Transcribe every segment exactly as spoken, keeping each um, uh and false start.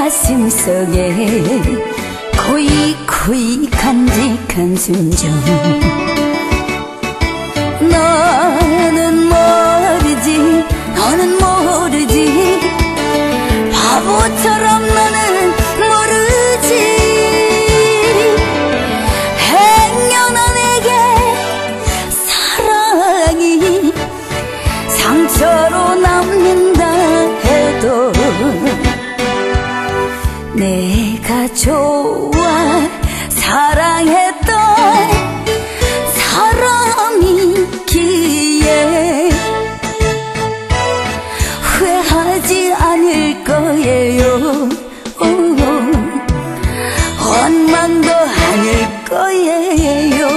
가슴속에 고이 고이 간직한 순정. 너는 모르지, 너는 모르지, 바보처럼 너는 모르지. 행여나 내게 사랑이 상처로 남는다 해도 내가 좋아 사랑했던 사람이기에 후회하지 않을 거예요. 오, 원망도 않을 거예요.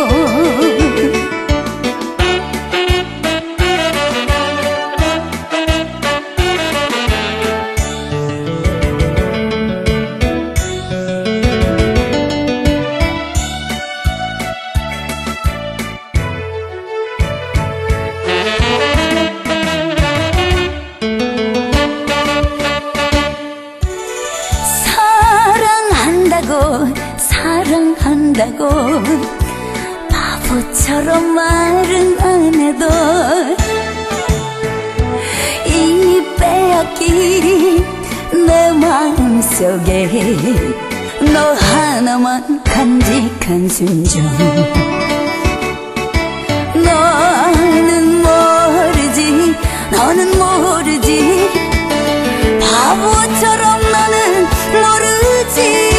사랑한다고 바보처럼 말은 안 해도 이 빼앗긴 내 마음속에 너 하나만 간직한 순정. 너는 모르지, 너는 모르지, 바보처럼 너는 모르지.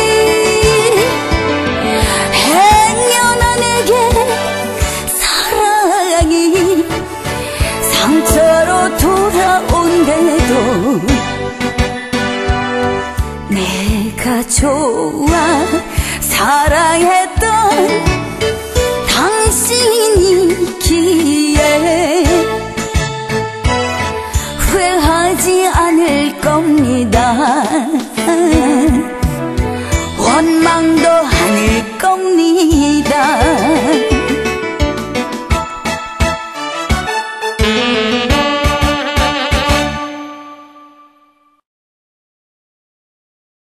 상처로 돌아온대도 내가 좋아 사랑했던 당신이기에 후회하지 않을 겁니다.